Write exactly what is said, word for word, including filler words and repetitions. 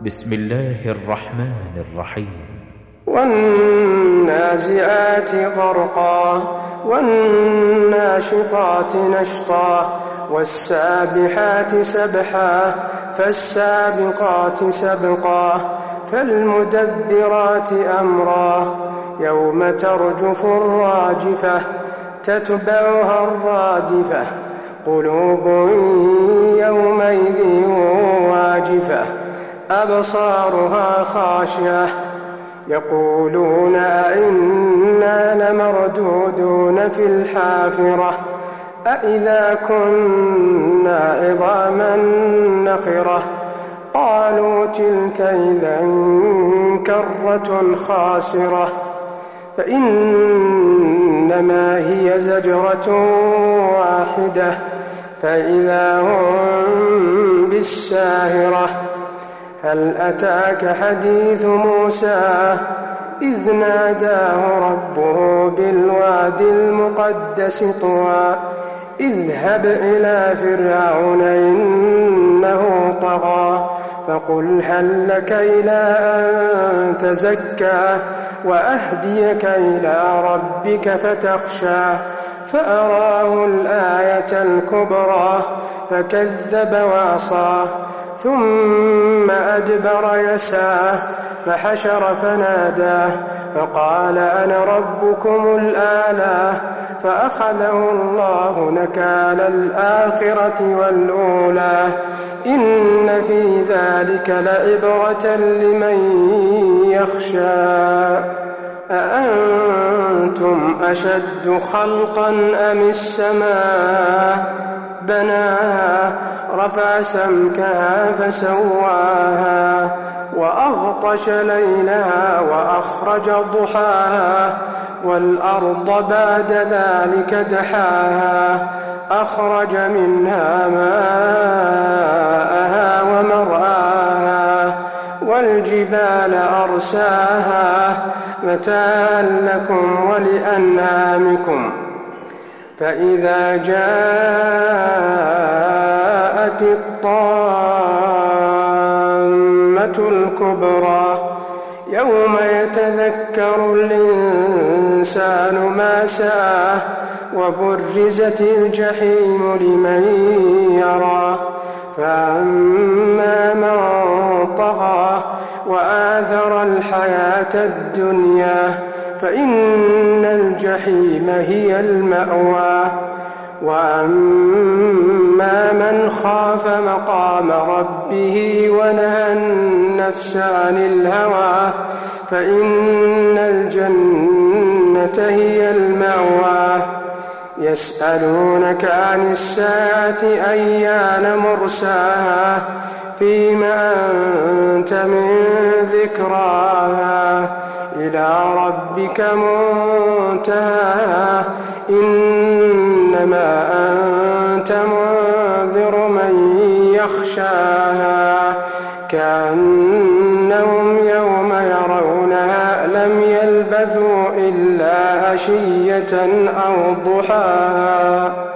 بسم الله الرحمن الرحيم. والنازعات غرقا والناشطات نشطا والسابحات سبحا فالسابقات سبقا فالمدبرات أمرا يوم ترجف الراجفة تتبعها الرادفة قلوب يومئذ واجفة أبصارها خاشعة يقولون أئنا لمردودون في الحافرة أئذا كنا عظاما نخرة قالوا تلك إذا كرة خاسرة فإنما هي زجرة واحدة فإذا هم بالساهرة هل أتاك حديث موسى إذ ناداه ربه بالواد المقدس طوى اذهب إلى فرعون إنه طغى فقل هل لك إلى أن تزكى وأهديك إلى ربك فتخشى فأراه الآية الكبرى فكذب وعصى ثم أدبر يسعى فحشر فنادى فقال أنا ربكم الأعلى فأخذه الله نكال الآخرة والأولى إن في ذلك لعبرة لمن يخشى أأنتم أشد خلقا أم السماء بناها رفع سمكها فسواها وأغطش ليلها وأخرج ضحاها والأرض بعد ذلك دحاها أخرج منها ماءها ومرعاها والجبال أرساها متاعا لكم ولأنعامكم فإذا جاءت الطامة الكبرى يوم يتذكر الإنسان ما سعى وبرزت الجحيم لمن يرى فأما من طغى وآثر الحياة الدنيا فإن الجحيم هي المأوى وأما من خاف مقام ربه ونهى النفس عن الهوى فإن الجنة هي المأوى يسألونك عن الساعة أيان مرساها فيما أنت من ذكراها إلى ربك منتهاها إنما أنت منذر من يخشاها كأنهم يوم يرونها لم يلبثوا إلا عشية أو ضحاها.